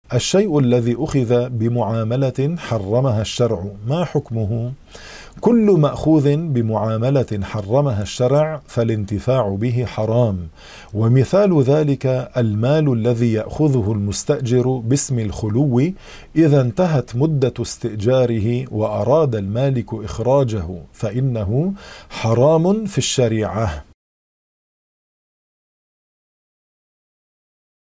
الشيء الذي أخذ بمعاملة حرمها الشرع ما حكمه؟ كل مأخوذ بمعاملة حرمها الشرع فالانتفاع به حرام، ومثال ذلك المال الذي يأخذه المستأجر باسم الخلو إذا انتهت مدة استئجاره وأراد المالك إخراجه فإنه حرام في الشريعة.